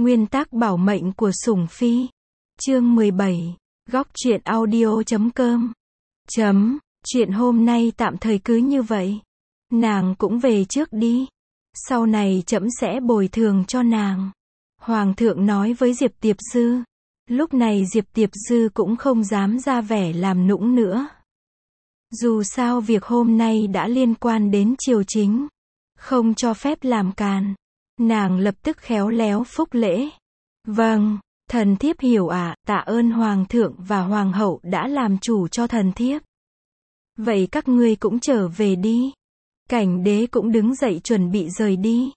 Nguyên tắc bảo mệnh của sủng phi. Chương 17. Góc truyện audio.com. Chuyện hôm nay tạm thời cứ như vậy. Nàng cũng về trước đi. Sau này trẫm sẽ bồi thường cho nàng. Hoàng thượng nói với Diệp Tiệp Dư. Lúc này Diệp Tiệp Dư cũng không dám ra vẻ làm nũng nữa. Dù sao việc hôm nay đã liên quan đến triều chính. Không cho phép làm càn. Nàng lập tức khéo léo phúc lễ. Vâng, thần thiếp hiểu ạ, tạ ơn hoàng thượng và hoàng hậu đã làm chủ cho thần thiếp. Vậy các ngươi cũng trở về đi. Cảnh đế cũng đứng dậy chuẩn bị rời đi.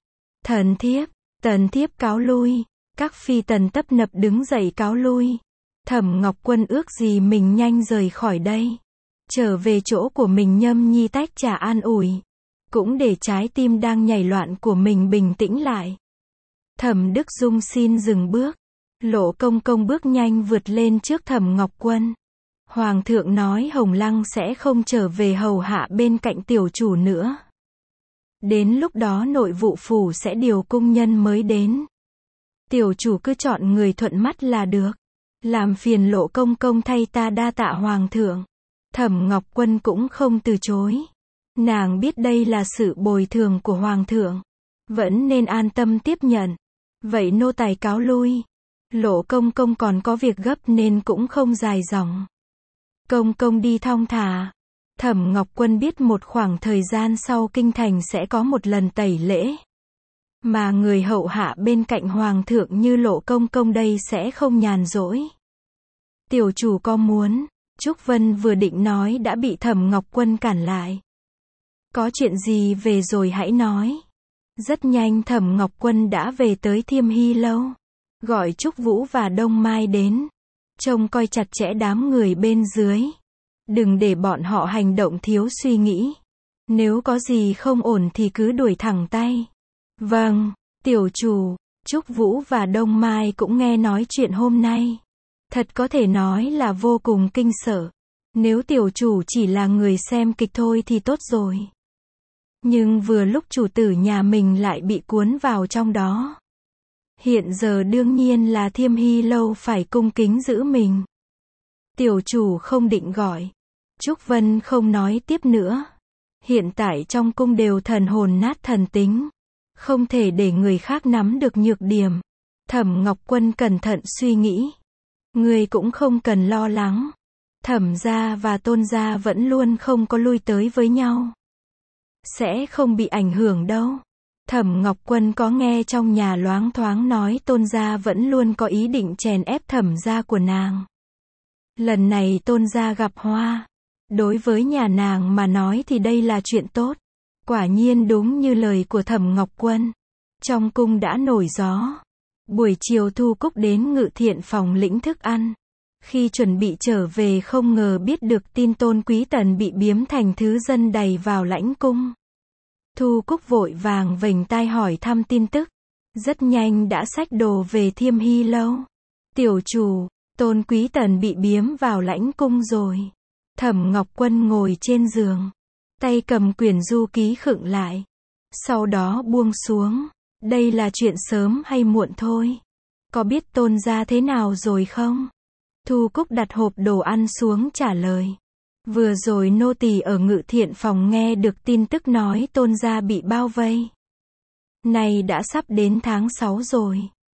Tần thiếp cáo lui. Các phi tần tấp nập đứng dậy cáo lui. Thẩm Ngọc Quân ước gì mình nhanh rời khỏi đây. Trở về chỗ của mình nhâm nhi tách trà an ủi. Cũng để trái tim đang nhảy loạn của mình bình tĩnh lại. Thẩm Đức Dung xin dừng bước. Lộ Công Công bước nhanh vượt lên trước Thẩm Ngọc Quân. Hoàng thượng nói Hồng Lăng sẽ không trở về hầu hạ bên cạnh tiểu chủ nữa. Đến lúc đó nội vụ phủ sẽ điều cung nhân mới đến. Tiểu chủ cứ chọn người thuận mắt là được. Làm phiền Lộ Công Công thay ta đa tạ hoàng thượng. Thẩm Ngọc Quân cũng không từ chối. Nàng biết đây là sự bồi thường của hoàng thượng. Vẫn nên an tâm tiếp nhận. Vậy nô tài cáo lui. Lộ Công Công còn có việc gấp nên cũng không dài dòng. Công công đi thong thả. Thẩm Ngọc Quân biết một khoảng thời gian sau kinh thành sẽ có một lần tẩy lễ. Mà người hậu hạ bên cạnh hoàng thượng như Lộ Công Công đây sẽ không nhàn rỗi. Tiểu chủ có muốn. Trúc Vân vừa định nói đã bị Thẩm Ngọc Quân cản lại. Có chuyện gì về rồi hãy nói. Rất nhanh Thẩm Ngọc Quân đã về tới Thiêm Hy Lâu. Gọi Trúc Vũ và Đông Mai đến. Trông coi chặt chẽ đám người bên dưới. Đừng để bọn họ hành động thiếu suy nghĩ. Nếu có gì không ổn thì cứ đuổi thẳng tay. Vâng, tiểu chủ. Trúc Vũ và Đông Mai cũng nghe nói chuyện hôm nay. Thật có thể nói là vô cùng kinh sợ. Nếu tiểu chủ chỉ là người xem kịch thôi thì tốt rồi. Nhưng vừa lúc chủ tử nhà mình lại bị cuốn vào trong đó. Hiện giờ đương nhiên là Thiêm Hy Lâu phải cung kính giữ mình. Tiểu chủ không định gọi. Trúc Vân không nói tiếp nữa. Hiện tại trong cung đều thần hồn nát thần tính. Không thể để người khác nắm được nhược điểm. Thẩm Ngọc Quân cẩn thận suy nghĩ. Người cũng không cần lo lắng. Thẩm gia và Tôn gia vẫn luôn không có lui tới với nhau. Sẽ không bị ảnh hưởng đâu. Thẩm Ngọc Quân có nghe trong nhà loáng thoáng nói Tôn gia vẫn luôn có ý định chèn ép Thẩm gia của nàng. Lần này Tôn gia gặp hoa. Đối với nhà nàng mà nói thì đây là chuyện tốt. Quả nhiên đúng như lời của Thẩm Ngọc Quân. Trong cung đã nổi gió. Buổi chiều Thu Cúc đến Ngự Thiện phòng lĩnh thức ăn. Khi chuẩn bị trở về không ngờ biết được tin Tôn Quý Tần bị biếm thành thứ dân đày vào lãnh cung. Thu Cúc vội vàng vểnh tai hỏi thăm tin tức. Rất nhanh đã xách đồ về Thiêm Hy Lâu. Tiểu chủ, Tôn Quý Tần bị biếm vào lãnh cung rồi. Thẩm Ngọc Quân ngồi trên giường. Tay cầm quyển du ký khựng lại. Sau đó buông xuống. Đây là chuyện sớm hay muộn thôi. Có biết Tôn gia thế nào rồi không? Thu Cúc đặt hộp đồ ăn xuống trả lời. Vừa rồi nô tỳ ở Ngự Thiện phòng nghe được tin tức nói Tôn gia bị bao vây. Này đã sắp đến tháng 6 rồi.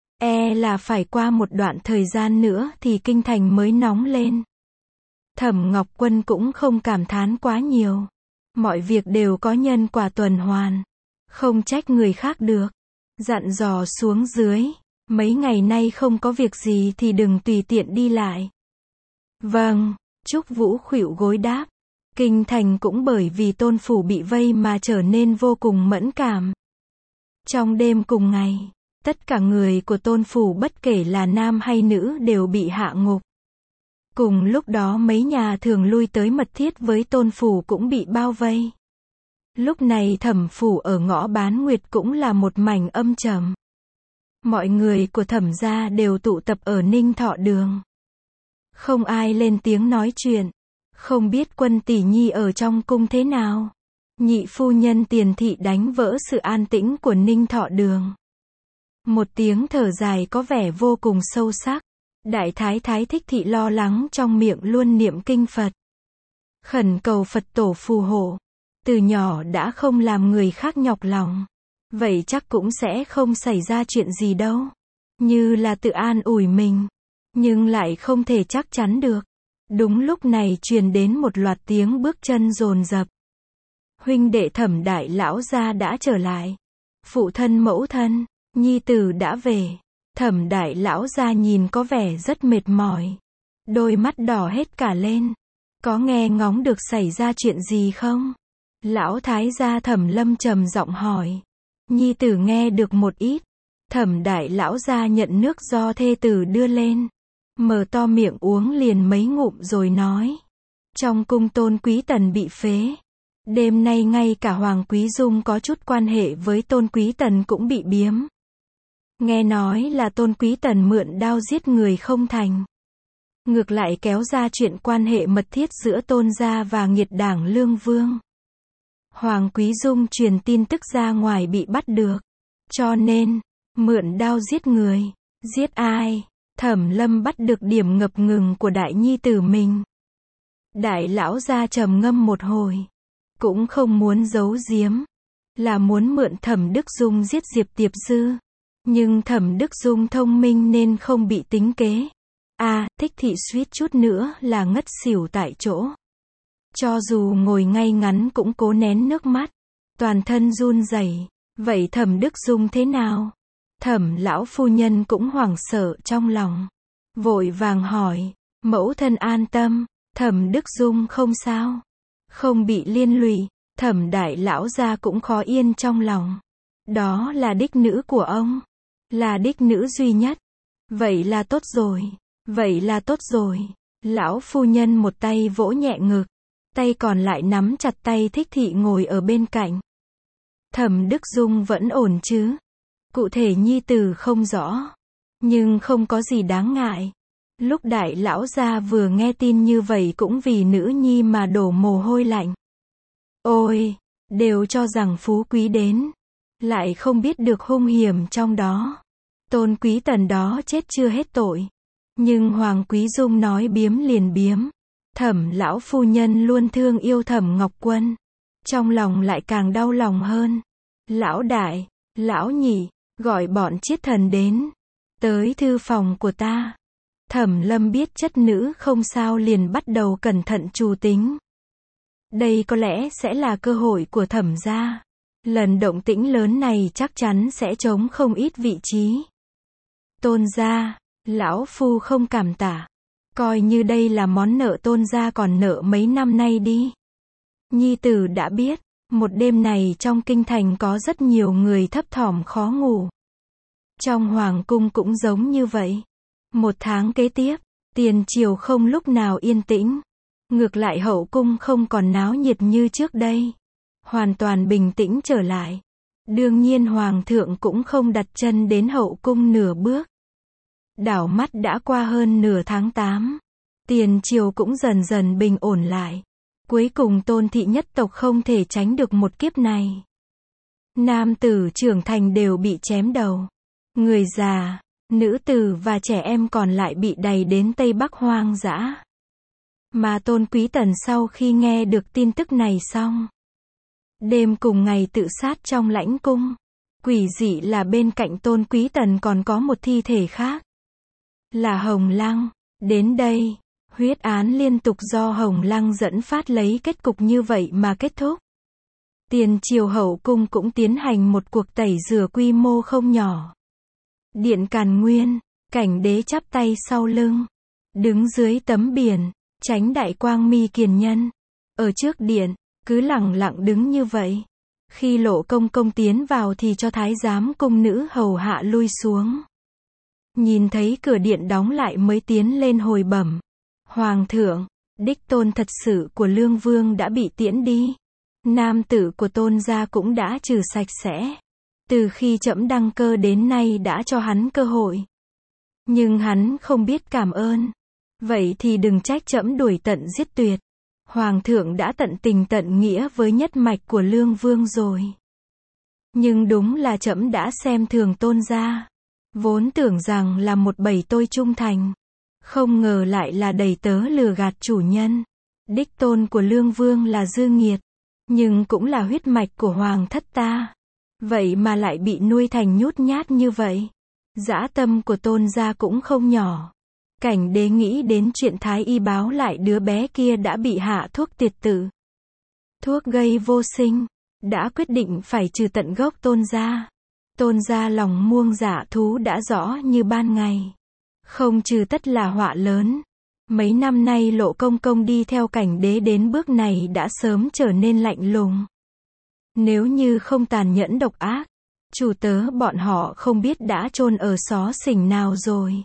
Là phải qua một đoạn thời gian nữa thì kinh thành mới nóng lên. Thẩm Ngọc Quân cũng không cảm thán quá nhiều. Mọi việc đều có nhân quả tuần hoàn. Không trách người khác được. Dặn dò xuống dưới. Mấy ngày nay không có việc gì thì đừng tùy tiện đi lại. Vâng. Trúc Vũ khuỵu gối đáp. Kinh thành cũng bởi vì Tôn phủ bị vây mà trở nên vô cùng mẫn cảm. Trong đêm cùng ngày, tất cả người của Tôn phủ bất kể là nam hay nữ đều bị hạ ngục. Cùng lúc đó mấy nhà thường lui tới mật thiết với Tôn phủ cũng bị bao vây. Lúc này Thẩm phủ ở ngõ Bán Nguyệt cũng là một mảnh âm trầm. Mọi người của Thẩm gia đều tụ tập ở Ninh Thọ Đường. Không ai lên tiếng nói chuyện. Không biết Quân tỷ nhi ở trong cung thế nào. Nhị phu nhân Tiền thị đánh vỡ sự an tĩnh của Ninh Thọ Đường. Một tiếng thở dài có vẻ vô cùng sâu sắc. Đại Thái Thái Thích Thị lo lắng trong miệng luôn niệm kinh Phật. Khẩn cầu Phật tổ phù hộ. Từ nhỏ đã không làm người khác nhọc lòng. Vậy chắc cũng sẽ không xảy ra chuyện gì đâu. Như là tự an ủi mình. Nhưng lại không thể chắc chắn được. Đúng lúc này truyền đến một loạt tiếng bước chân dồn dập. Huynh đệ Thẩm đại lão gia đã trở lại. Phụ thân mẫu thân, nhi tử đã về. Thẩm đại lão gia nhìn có vẻ rất mệt mỏi. Đôi mắt đỏ hết cả lên. Có nghe ngóng được xảy ra chuyện gì không? Lão thái gia Thẩm Lâm trầm giọng hỏi. Nhi tử nghe được một ít. Thẩm đại lão gia nhận nước do thê tử đưa lên. Mở to miệng uống liền mấy ngụm rồi nói. Trong cung Tôn Quý Tần bị phế. Đêm nay ngay cả Hoàng Quý Dung có chút quan hệ với Tôn Quý Tần cũng bị biếm. Nghe nói là Tôn Quý Tần mượn đao giết người không thành. Ngược lại kéo ra chuyện quan hệ mật thiết giữa Tôn gia và nghiệt đảng Lương Vương. Hoàng Quý Dung truyền tin tức ra ngoài bị bắt được. Cho nên, mượn đao giết người. Giết ai? Thẩm Lâm bắt được điểm ngập ngừng của đại nhi tử mình. Đại lão gia trầm ngâm một hồi. Cũng không muốn giấu giếm. Là muốn mượn Thẩm Đức Dung giết Diệp Tiệp Dư. Nhưng Thẩm Đức Dung thông minh nên không bị tính kế. Thích Thị suýt chút nữa là ngất xỉu tại chỗ. Cho dù ngồi ngay ngắn cũng cố nén nước mắt. Toàn thân run rẩy. Vậy Thẩm Đức Dung thế nào? Thẩm lão phu nhân cũng hoảng sợ trong lòng. Vội vàng hỏi. Mẫu thân an tâm. Thẩm Đức Dung không sao. Không bị liên lụy. Thẩm đại lão gia cũng khó yên trong lòng. Đó là đích nữ của ông. Là đích nữ duy nhất. Vậy là tốt rồi. Vậy là tốt rồi. Lão phu nhân một tay vỗ nhẹ ngực. Tay còn lại nắm chặt tay Thích Thị ngồi ở bên cạnh. Thẩm Đức Dung vẫn ổn chứ? Cụ thể nhi tử không rõ. Nhưng không có gì đáng ngại. Lúc đại lão gia vừa nghe tin như vậy cũng vì nữ nhi mà đổ mồ hôi lạnh. Ôi, đều cho rằng phú quý đến. Lại không biết được hung hiểm trong đó. Tôn Quý Tần đó chết chưa hết tội. Nhưng Hoàng Quý Dung nói biếm liền biếm. Thẩm lão phu nhân luôn thương yêu Thẩm Ngọc Quân. Trong lòng lại càng đau lòng hơn. Lão đại, lão nhị, gọi bọn chiết thần đến. Tới thư phòng của ta. Thẩm Lâm biết chất nữ không sao liền bắt đầu cẩn thận trù tính. Đây có lẽ sẽ là cơ hội của Thẩm gia. Lần động tĩnh lớn này chắc chắn sẽ trống không ít vị trí. Tôn gia, lão phu không cảm tạ. Coi như đây là món nợ Tôn gia còn nợ mấy năm nay đi. Nhi tử đã biết, một đêm này trong kinh thành có rất nhiều người thấp thỏm khó ngủ. Trong hoàng cung cũng giống như vậy. Một tháng kế tiếp, tiền triều không lúc nào yên tĩnh. Ngược lại hậu cung không còn náo nhiệt như trước đây. Hoàn toàn bình tĩnh trở lại. Đương nhiên hoàng thượng cũng không đặt chân đến hậu cung nửa bước. Đảo mắt đã qua hơn nửa tháng 8. Tiền triều cũng dần dần bình ổn lại. Cuối cùng Tôn thị nhất tộc không thể tránh được một kiếp này. Nam tử trưởng thành đều bị chém đầu. Người già, nữ tử và trẻ em còn lại bị đày đến Tây Bắc hoang dã. Mà Tôn Quý Tần sau khi nghe được tin tức này xong. Đêm cùng ngày tự sát trong lãnh cung. Quỷ dị là bên cạnh Tôn Quý Tần còn có một thi thể khác. Là Hồng Lăng. Đến đây, huyết án liên tục do Hồng Lăng dẫn phát lấy kết cục như vậy mà kết thúc. Tiền triều hậu cung cũng tiến hành một cuộc tẩy rửa quy mô không nhỏ. Điện Càn Nguyên, cảnh đế chắp tay sau lưng. Đứng dưới tấm biển, tránh đại quang mi kiền nhân. Ở trước điện, cứ lẳng lặng đứng như vậy. Khi Lộ công công tiến vào thì cho thái giám cung nữ hầu hạ lui xuống. Nhìn thấy cửa điện đóng lại mới tiến lên hồi bẩm. Hoàng thượng, đích tôn thật sự của Lương Vương đã bị tiễn đi. Nam tử của Tôn gia cũng đã trừ sạch sẽ. Từ khi trẫm đăng cơ đến nay đã cho hắn cơ hội. Nhưng hắn không biết cảm ơn. Vậy thì đừng trách trẫm đuổi tận giết tuyệt. Hoàng thượng đã tận tình tận nghĩa với nhất mạch của Lương Vương rồi. Nhưng đúng là trẫm đã xem thường Tôn gia. Vốn tưởng rằng là một bầy tôi trung thành. Không ngờ lại là đầy tớ lừa gạt chủ nhân. Đích tôn của Lương Vương là Dư Nghiệt. Nhưng cũng là huyết mạch của hoàng thất ta. Vậy mà lại bị nuôi thành nhút nhát như vậy. Dã tâm của Tôn gia cũng không nhỏ. Cảnh Đế nghĩ đến chuyện Thái y báo lại đứa bé kia đã bị hạ thuốc tiệt tử. Thuốc gây vô sinh. Đã quyết định phải trừ tận gốc Tôn gia. Tôn gia lòng muông dạ thú đã rõ như ban ngày. Không trừ tất là họa lớn. Mấy năm nay Lộ Công Công đi theo Cảnh Đế đến bước này đã sớm trở nên lạnh lùng. Nếu như không tàn nhẫn độc ác, chủ tớ bọn họ không biết đã chôn ở xó xỉnh nào rồi.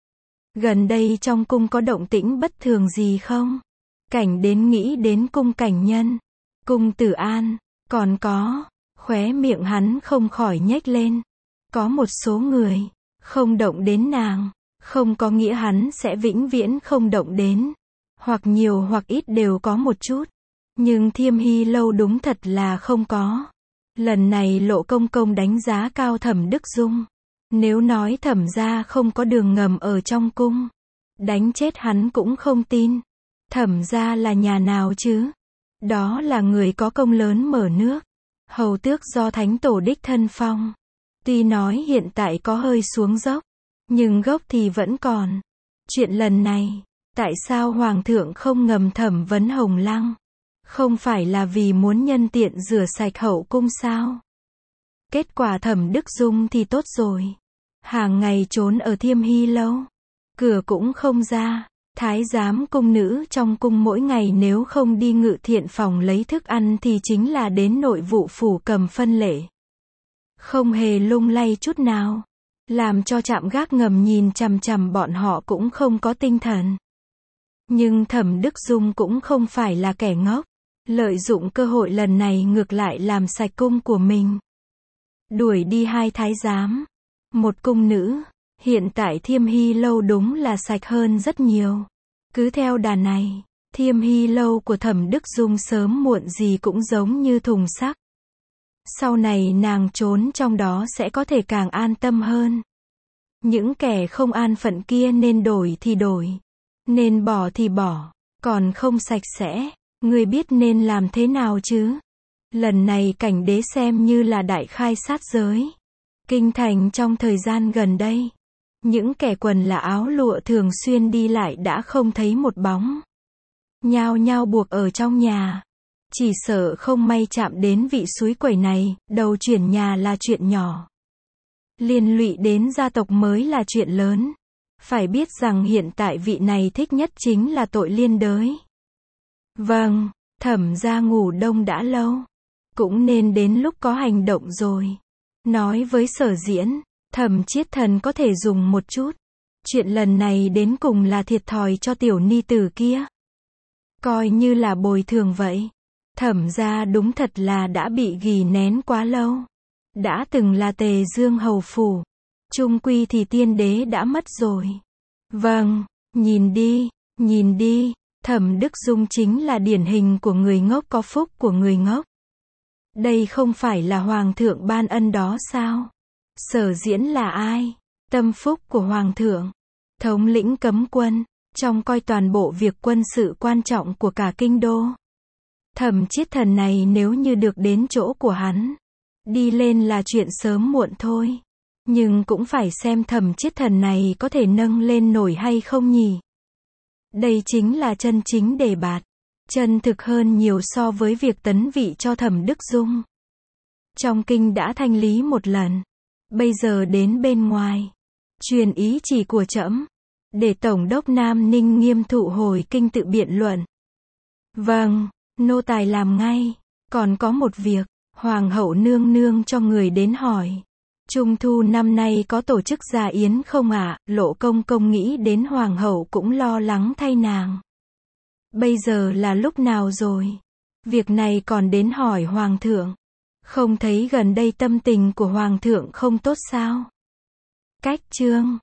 Gần đây trong cung có động tĩnh bất thường gì không? Cảnh đến nghĩ đến cung Cảnh Nhân, cung Tử An, còn có, khóe miệng hắn không khỏi nhếch lên. Có một số người, không động đến nàng, không có nghĩa hắn sẽ vĩnh viễn không động đến. Hoặc nhiều hoặc ít đều có một chút. Nhưng Thiêm Hy Lâu đúng thật là không có. Lần này Lộ Công Công đánh giá cao Thẩm Đức Dung. Nếu nói Thẩm gia không có đường ngầm ở trong cung, đánh chết hắn cũng không tin. Thẩm gia là nhà nào chứ? Đó là người có công lớn mở nước. Hầu tước do Thánh Tổ đích thân phong. Tuy nói hiện tại có hơi xuống dốc, nhưng gốc thì vẫn còn. Chuyện lần này, tại sao Hoàng thượng không ngầm thẩm vấn Hồng Lăng? Không phải là vì muốn nhân tiện rửa sạch hậu cung sao? Kết quả Thẩm Đức Dung thì tốt rồi. Hàng ngày trốn ở Thiêm Hy Lâu. Cửa cũng không ra. Thái giám cung nữ trong cung mỗi ngày nếu không đi ngự thiện phòng lấy thức ăn thì chính là đến nội vụ phủ cầm phân lệ. Không hề lung lay chút nào. Làm cho trạm gác ngầm nhìn chằm chằm bọn họ cũng không có tinh thần. Nhưng Thẩm Đức Dung cũng không phải là kẻ ngốc. Lợi dụng cơ hội lần này ngược lại làm sạch cung của mình. Đuổi đi 2 thái giám, 1 cung nữ. Hiện tại Thiêm Hy Lâu đúng là sạch hơn rất nhiều. Cứ theo đà này, Thiêm Hy Lâu của Thẩm Đức Dung sớm muộn gì cũng giống như thùng sắt. Sau này nàng trốn trong đó sẽ có thể càng an tâm hơn. Những kẻ không an phận kia nên đổi thì đổi, nên bỏ thì bỏ, còn không sạch sẽ, ngươi biết nên làm thế nào chứ? Lần này Cảnh Đế xem như là đại khai sát giới. Kinh thành trong thời gian gần đây, những kẻ quần là áo lụa thường xuyên đi lại đã không thấy một bóng. Nhao nhao buộc ở trong nhà. Chỉ sợ không may chạm đến vị suối quẩy này, đầu chuyển nhà là chuyện nhỏ. Liên lụy đến gia tộc mới là chuyện lớn. Phải biết rằng hiện tại vị này thích nhất chính là tội liên đới. Vâng, Thẩm gia ngủ đông đã lâu. Cũng nên đến lúc có hành động rồi. Nói với Sở Diễn, Thẩm Chiết Thần có thể dùng một chút. Chuyện lần này đến cùng là thiệt thòi cho tiểu ni tử kia. Coi như là bồi thường vậy. Thẩm gia đúng thật là đã bị ghì nén quá lâu. Đã từng là Tề Dương hầu phủ. Chung quy thì tiên đế đã mất rồi. Vâng, nhìn đi, Thẩm Đức Dung chính là điển hình của người ngốc có phúc của người ngốc. Đây không phải là Hoàng thượng ban ân đó sao? Sở Diễn là ai? Tâm phúc của Hoàng thượng. Thống lĩnh cấm quân, trông coi toàn bộ việc quân sự quan trọng của cả kinh đô. Thẩm Chiết Thần này nếu như được đến chỗ của hắn, đi lên là chuyện sớm muộn thôi. Nhưng cũng phải xem Thẩm Chiết Thần này có thể nâng lên nổi hay không nhỉ? Đây chính là chân chính đề bạt. Chân thực hơn nhiều so với việc tấn vị cho Thẩm Đức Dung. Trong kinh đã thanh lý một lần. Bây giờ đến bên ngoài. Truyền ý chỉ của trẫm, để Tổng đốc Nam Ninh Nghiêm thụ hồi kinh tự biện luận. Vâng, nô tài làm ngay. Còn có một việc, Hoàng hậu nương nương cho người đến hỏi. Trung thu năm nay có tổ chức gia yến không ạ? Lộ Công Công nghĩ đến Hoàng hậu cũng lo lắng thay nàng. Bây giờ là lúc nào rồi? Việc này còn đến hỏi Hoàng thượng. Không thấy gần đây tâm tình của Hoàng thượng không tốt sao? Cách chương